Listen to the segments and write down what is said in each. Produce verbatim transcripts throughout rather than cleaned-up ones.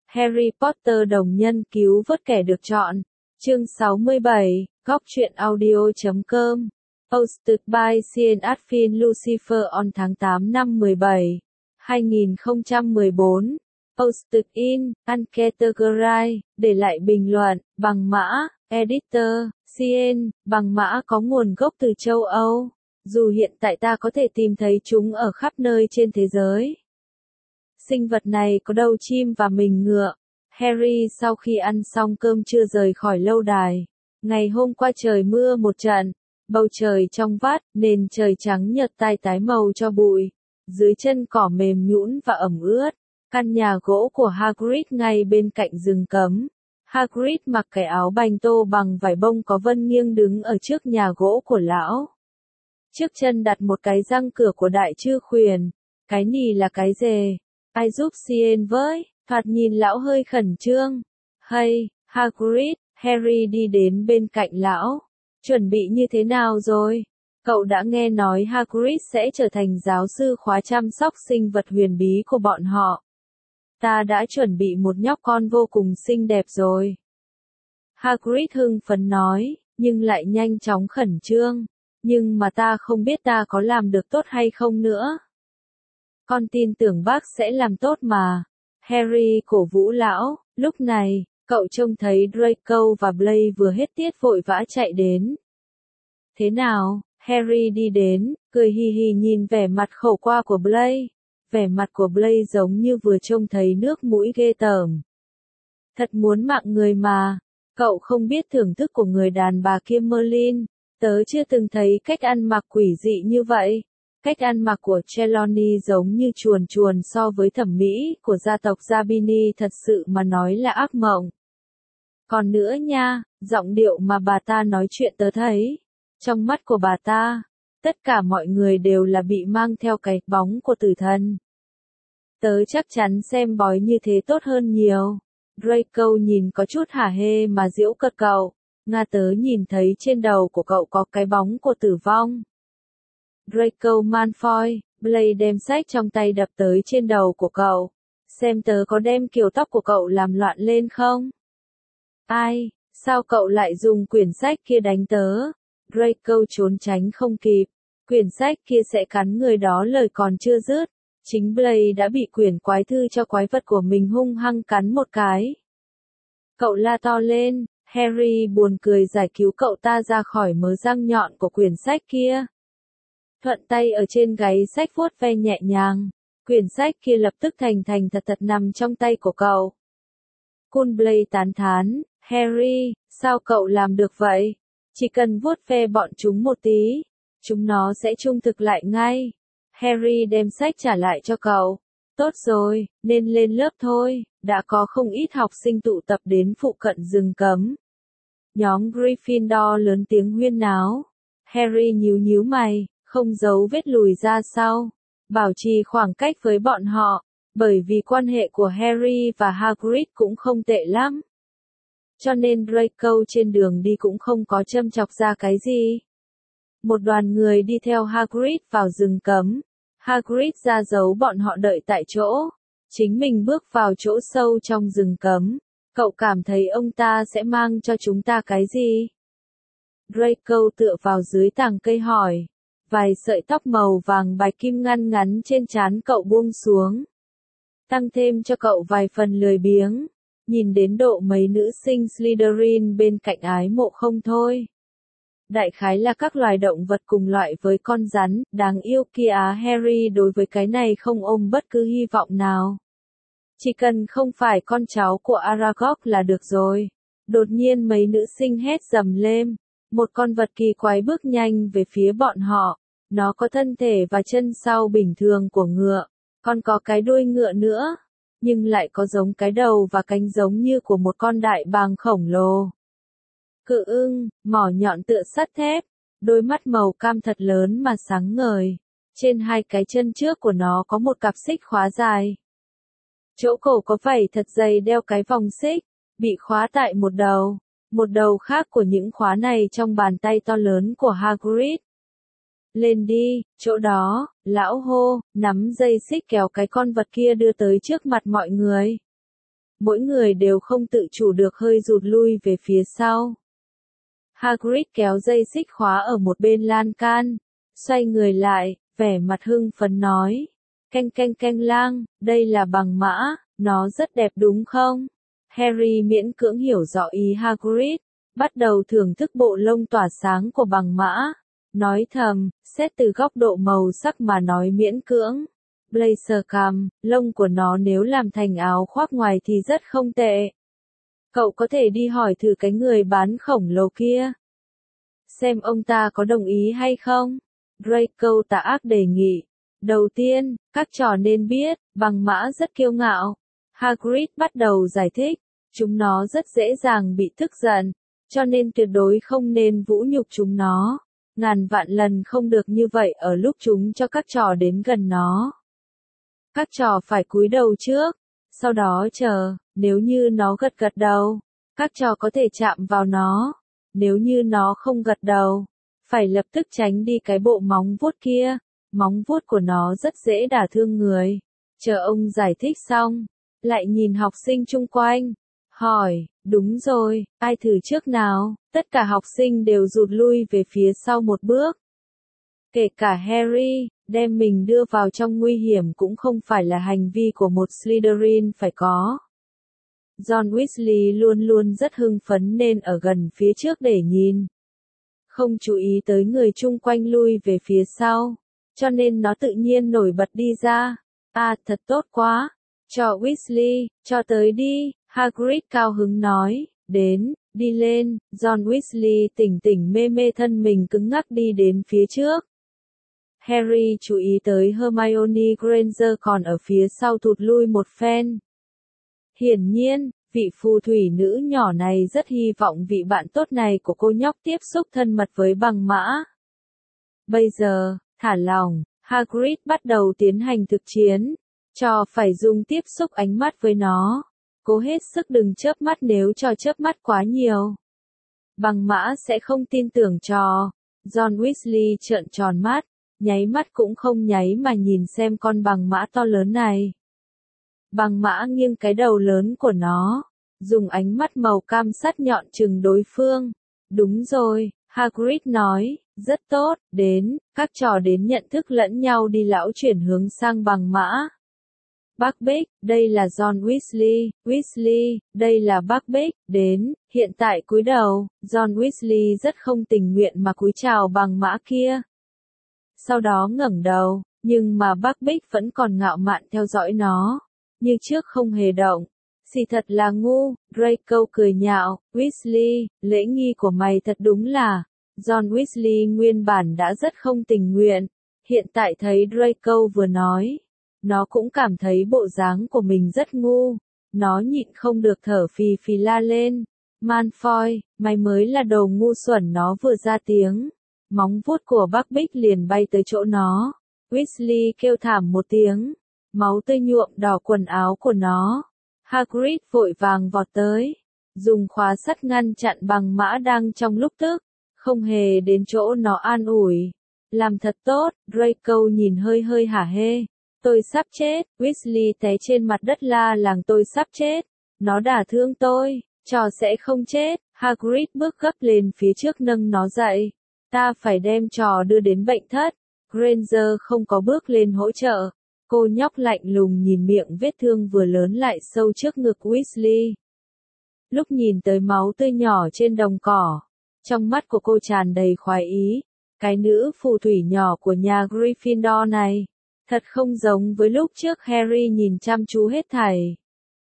Harry Potter đồng nhân cứu vớt kẻ được chọn. Chương sáu mươi bảy, góc truyện audio chấm com. Hosted by Cian Adfin Lucifer on tháng tám năm mười bảy, hai nghìn không trăm mười bốn. Posted in, uncategorized, để lại bình luận, bằng mã, editor, Cian, bằng mã có nguồn gốc từ châu Âu. Dù hiện tại ta có thể tìm thấy chúng ở khắp nơi trên thế giới. Sinh vật này có đầu chim và mình ngựa. Harry sau khi ăn xong cơm trưa rời khỏi lâu đài. Ngày hôm qua trời mưa một trận. Bầu trời trong vắt, nền trời trắng nhợt tai tái màu cho bụi. Dưới chân cỏ mềm nhũn và ẩm ướt. Căn nhà gỗ của Hagrid ngay bên cạnh rừng cấm. Hagrid mặc cái áo bành tô bằng vải bông có vân nghiêng đứng ở trước nhà gỗ của lão. Trước chân đặt một cái răng cửa của đại chư khuyển. Cái nì là cái rề. Ai giúp Cian với? Thoạt nhìn lão hơi khẩn trương. Hay, Hagrid, Harry đi đến bên cạnh lão. Chuẩn bị như thế nào rồi? Cậu đã nghe nói Hagrid sẽ trở thành giáo sư khóa chăm sóc sinh vật huyền bí của bọn họ. Ta đã chuẩn bị một nhóc con vô cùng xinh đẹp rồi. Hagrid hưng phấn nói, nhưng lại nhanh chóng khẩn trương. Nhưng mà ta không biết ta có làm được tốt hay không nữa. Con tin tưởng bác sẽ làm tốt mà. Harry cổ vũ lão. Lúc này, cậu trông thấy Draco và Blaise vừa hết tiết vội vã chạy đến. Thế nào? Harry đi đến, cười hì hì nhìn vẻ mặt khổ qua của Blaise. Vẻ mặt của Blaise giống như vừa trông thấy nước mũi ghê tởm. Thật muốn mạng người mà. Cậu không biết thưởng thức của người đàn bà kia Merlin. Tớ chưa từng thấy cách ăn mặc quỷ dị như vậy. Cách ăn mặc của Trelawney giống như chuồn chuồn so với thẩm mỹ của gia tộc Zabini, thật sự mà nói là ác mộng. Còn nữa nha, giọng điệu mà bà ta nói chuyện tớ thấy. Trong mắt của bà ta, tất cả mọi người đều là bị mang theo cái bóng của tử thần. Tớ chắc chắn xem bói như thế tốt hơn nhiều. Draco nhìn có chút hả hê mà giễu cợt cậu. Nga tớ nhìn thấy trên đầu của cậu có cái bóng của tử vong. Draco Malfoy, Blaise đem sách trong tay đập tới trên đầu của cậu. Xem tớ có đem kiểu tóc của cậu làm loạn lên không? Ai, sao cậu lại dùng quyển sách kia đánh tớ? Draco trốn tránh không kịp. Quyển sách kia sẽ cắn người đó lời còn chưa dứt. Chính Blaise đã bị quyển quái thư cho quái vật của mình hung hăng cắn một cái. Cậu la to lên, Harry buồn cười giải cứu cậu ta ra khỏi mớ răng nhọn của quyển sách kia. Thuận tay ở trên gáy sách vuốt ve nhẹ nhàng. Quyển sách kia lập tức thành thành thật thật nằm trong tay của cậu. Cool Blaise tán thán, Harry, sao cậu làm được vậy? Chỉ cần vuốt ve bọn chúng một tí, chúng nó sẽ trung thực lại ngay. Harry đem sách trả lại cho cậu. Tốt rồi, nên lên lớp thôi, đã có không ít học sinh tụ tập đến phụ cận rừng cấm. Nhóm Gryffindor lớn tiếng huyên náo. Harry nhíu nhíu mày, không giấu vết lùi ra sau, bảo trì khoảng cách với bọn họ, bởi vì quan hệ của Harry và Hagrid cũng không tệ lắm. Cho nên Draco trên đường đi cũng không có châm chọc ra cái gì. Một đoàn người đi theo Hagrid vào rừng cấm. Hagrid ra dấu bọn họ đợi tại chỗ. Chính mình bước vào chỗ sâu trong rừng cấm. Cậu cảm thấy ông ta sẽ mang cho chúng ta cái gì? Draco tựa vào dưới tàng cây hỏi. Vài sợi tóc màu vàng bạch kim ngăn ngắn trên trán cậu buông xuống. Tăng thêm cho cậu vài phần lười biếng. Nhìn đến độ mấy nữ sinh Slytherin bên cạnh ái mộ không thôi. Đại khái là các loài động vật cùng loại với con rắn, đáng yêu kia á. Harry đối với cái này không ôm bất cứ hy vọng nào. Chỉ cần không phải con cháu của Aragog là được rồi. Đột nhiên mấy nữ sinh hét dầm lên. Một con vật kỳ quái bước nhanh về phía bọn họ. Nó có thân thể và chân sau bình thường của ngựa. Còn có cái đuôi ngựa nữa. Nhưng lại có giống cái đầu và cánh giống như của một con đại bàng khổng lồ. Cự ưng, mỏ nhọn tựa sắt thép. Đôi mắt màu cam thật lớn mà sáng ngời. Trên hai cái chân trước của nó có một cặp xích khóa dài. Chỗ cổ có vảy thật dày đeo cái vòng xích. Bị khóa tại một đầu. Một đầu khác của những khóa này trong bàn tay to lớn của Hagrid. Lên đi, chỗ đó, lão hô, nắm dây xích kéo cái con vật kia đưa tới trước mặt mọi người. mỗi người đều không tự chủ được hơi rụt lui về phía sau. Hagrid kéo dây xích khóa ở một bên lan can, xoay người lại, vẻ mặt hưng phấn nói. Canh canh canh lang, đây là bằng mã, nó rất đẹp đúng không? Harry miễn cưỡng hiểu rõ ý Hagrid, bắt đầu thưởng thức bộ lông tỏa sáng của bằng mã, nói thầm, xét từ góc độ màu sắc mà nói miễn cưỡng. Blazer cam, lông của nó nếu làm thành áo khoác ngoài thì rất không tệ. Cậu có thể đi hỏi thử cái người bán khổng lồ kia, xem ông ta có đồng ý hay không? Draco tà ác đề nghị. Đầu tiên, các trò nên biết, bằng mã rất kiêu ngạo. Hagrid bắt đầu giải thích, chúng nó rất dễ dàng bị tức giận, cho nên tuyệt đối không nên vũ nhục chúng nó. Ngàn vạn lần không được như vậy ở lúc chúng cho các trò đến gần nó. Các trò phải cúi đầu trước, sau đó chờ, nếu như nó gật gật đầu, các trò có thể chạm vào nó. Nếu như nó không gật đầu, phải lập tức tránh đi cái bộ móng vuốt kia. Móng vuốt của nó rất dễ đả thương người. Chờ ông giải thích xong, lại nhìn học sinh chung quanh, hỏi, đúng rồi, ai thử trước nào? Tất cả học sinh đều rụt lui về phía sau một bước. Kể cả Harry, đem mình đưa vào trong nguy hiểm cũng không phải là hành vi của một Slytherin phải có. John Weasley luôn luôn rất hưng phấn nên ở gần phía trước để nhìn. Không chú ý tới người chung quanh lui về phía sau, cho nên nó tự nhiên nổi bật đi ra. À, thật tốt quá. Cho Weasley, cho tới đi, Hagrid cao hứng nói. Đến, đi lên. John Weasley tỉnh tỉnh mê mê thân mình cứng ngắc đi đến phía trước. Harry chú ý tới Hermione Granger còn ở phía sau thụt lui một phen. Hiển nhiên, vị phù thủy nữ nhỏ này rất hy vọng vị bạn tốt này của cô nhóc tiếp xúc thân mật với bằng mã. Bây giờ, thả lỏng, Hagrid bắt đầu tiến hành thực chiến, cho phải dùng tiếp xúc ánh mắt với nó. Cố hết sức đừng chớp mắt nếu cho chớp mắt quá nhiều. Bằng mã sẽ không tin tưởng trò. John Weasley trợn tròn mắt, nháy mắt cũng không nháy mà nhìn xem con bằng mã to lớn này. Bằng mã nghiêng cái đầu lớn của nó, dùng ánh mắt màu cam sắc nhọn chừng đối phương. Đúng rồi, Hagrid nói, rất tốt, đến, các trò đến nhận thức lẫn nhau đi. Lão chuyển hướng sang bằng mã. Buckbeak, đây là John Weasley, Weasley, đây là Buckbeak, đến, hiện tại cúi đầu. John Weasley rất không tình nguyện mà cúi chào bằng mã kia. Sau đó ngẩng đầu, nhưng mà Buckbeak vẫn còn ngạo mạn theo dõi nó, như trước không hề động. Xì thật là ngu, Draco cười nhạo, Weasley, lễ nghi của mày thật đúng là. John Weasley nguyên bản đã rất không tình nguyện, hiện tại thấy Draco vừa nói, nó cũng cảm thấy bộ dáng của mình rất ngu, nó nhịn không được thở phì phì la lên, Malfoy, mày mới là đồ ngu xuẩn. Nó vừa ra tiếng, móng vuốt của Buckbeak liền bay tới chỗ nó. Weasley kêu thảm một tiếng, máu tươi nhuộm đỏ quần áo của nó. Hagrid vội vàng vọt tới, dùng khóa sắt ngăn chặn bằng mã đang trong lúc tức, không hề đến chỗ nó an ủi. Làm thật tốt, Draco nhìn hơi hơi hả hê. Tôi sắp chết, Weasley té trên mặt đất la làng tôi sắp chết. Nó đả thương tôi, trò sẽ không chết. Hagrid bước gấp lên phía trước nâng nó dậy. Ta phải đem trò đưa đến bệnh thất. Granger không có bước lên hỗ trợ. Cô nhóc lạnh lùng nhìn miệng vết thương vừa lớn lại sâu trước ngực Weasley. Lúc nhìn tới máu tươi nhỏ trên đồng cỏ, trong mắt của cô tràn đầy khoái ý. Cái nữ phù thủy nhỏ của nhà Gryffindor này, thật không giống với lúc trước Harry nhìn chăm chú hết thảy.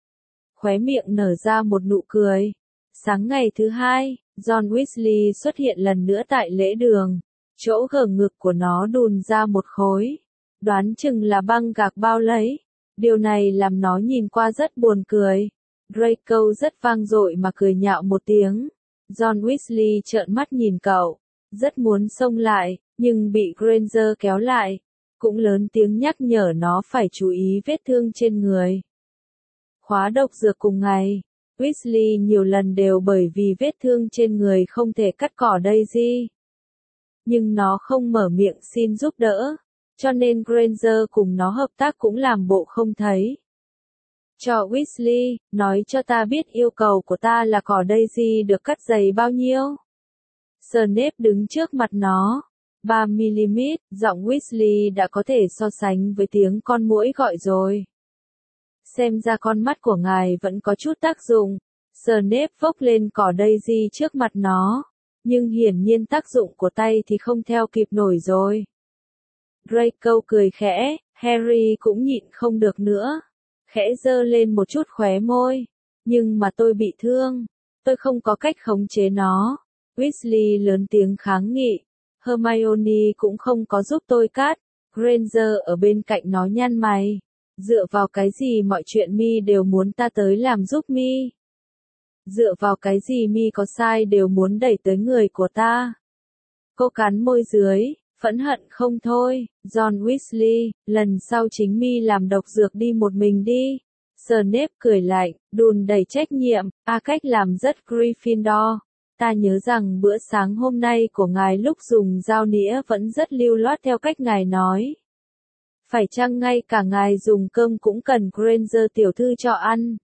Khóe miệng nở ra một nụ cười. Sáng ngày thứ hai, John Weasley xuất hiện lần nữa tại lễ đường. Chỗ gờ ngực của nó đùn ra một khối. Đoán chừng là băng gạc bao lấy. Điều này làm nó nhìn qua rất buồn cười. Draco rất vang dội mà cười nhạo một tiếng. John Weasley trợn mắt nhìn cậu, rất muốn xông lại, nhưng bị Granger kéo lại. Cũng lớn tiếng nhắc nhở nó phải chú ý vết thương trên người. Khóa độc dược cùng ngày, Weasley nhiều lần đều bởi vì vết thương trên người không thể cắt cỏ Daisy. Nhưng nó không mở miệng xin giúp đỡ, cho nên Granger cùng nó hợp tác cũng làm bộ không thấy. cho Weasley, nói cho ta biết yêu cầu của ta là cỏ Daisy được cắt dày bao nhiêu. Snape đứng trước mặt nó. ba mi-li-mét, giọng Weasley đã có thể so sánh với tiếng con muỗi gọi rồi. Xem ra con mắt của ngài vẫn có chút tác dụng. Snape vốc lên cỏ Daisy trước mặt nó, nhưng hiển nhiên tác dụng của tay thì không theo kịp nổi rồi. Draco cười khẽ, Harry cũng nhịn không được nữa. Khẽ giơ lên một chút khóe môi. Nhưng mà tôi bị thương. Tôi không có cách khống chế nó. Weasley lớn tiếng kháng nghị. Hermione cũng không có giúp tôi cắt. Granger ở bên cạnh nó nhăn mày. Dựa vào cái gì mọi chuyện mi đều muốn ta tới làm giúp mi? Dựa vào cái gì mi có sai đều muốn đẩy tới người của ta? Cô cắn môi dưới, phẫn hận không thôi. John Weasley, lần sau chính mi làm độc dược đi một mình đi. Snape cười lạnh, đùn đầy trách nhiệm, a cách làm rất Gryffindor. Ta nhớ rằng bữa sáng hôm nay của ngài lúc dùng dao nĩa vẫn rất lưu loát theo cách ngài nói. Phải chăng ngay cả ngài dùng cơm cũng cần Granger tiểu thư cho ăn?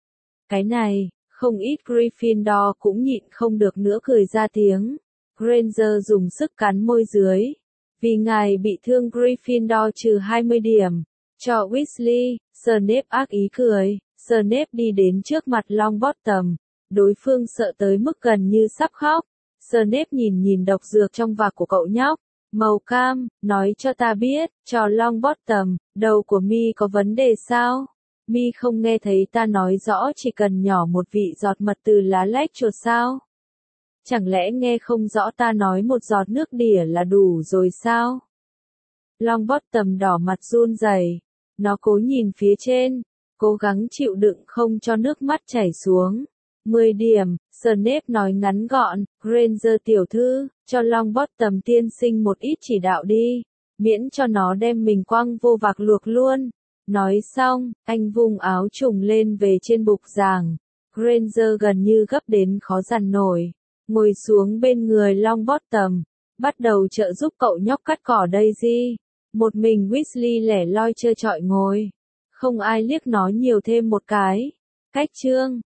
Cái này, không ít Gryffindor cũng nhịn không được nữa cười ra tiếng. Granger dùng sức cắn môi dưới. Vì ngài bị thương Gryffindor trừ hai mươi điểm. Cho Weasley, Snape ác ý cười. Snape đi đến trước mặt Longbottom. Đối phương sợ tới mức gần như sắp khóc. Snape nhìn nhìn độc dược trong vạc của cậu nhóc. Màu cam, nói cho ta biết, cho Longbottom, đầu của mi có vấn đề sao? Mi không nghe thấy ta nói rõ chỉ cần nhỏ một vị giọt mật từ lá lách chuột sao? Chẳng lẽ nghe không rõ ta nói một giọt nước đỉa là đủ rồi sao? Longbottom đỏ mặt run rẩy, nó cố nhìn phía trên, cố gắng chịu đựng không cho nước mắt chảy xuống. mười điểm, Snape nói ngắn gọn, Granger tiểu thư, cho Longbottom tiên sinh một ít chỉ đạo đi, miễn cho nó đem mình quăng vô vạc luộc luôn. Nói xong, anh vung áo trùng lên về trên bục giảng. Granger gần như gấp đến khó dằn nổi, ngồi xuống bên người Longbottom, bắt đầu trợ giúp cậu nhóc cắt cỏ Daisy. Một mình Weasley lẻ loi trơ trọi ngồi, không ai liếc nó nhiều thêm một cái. Cách chương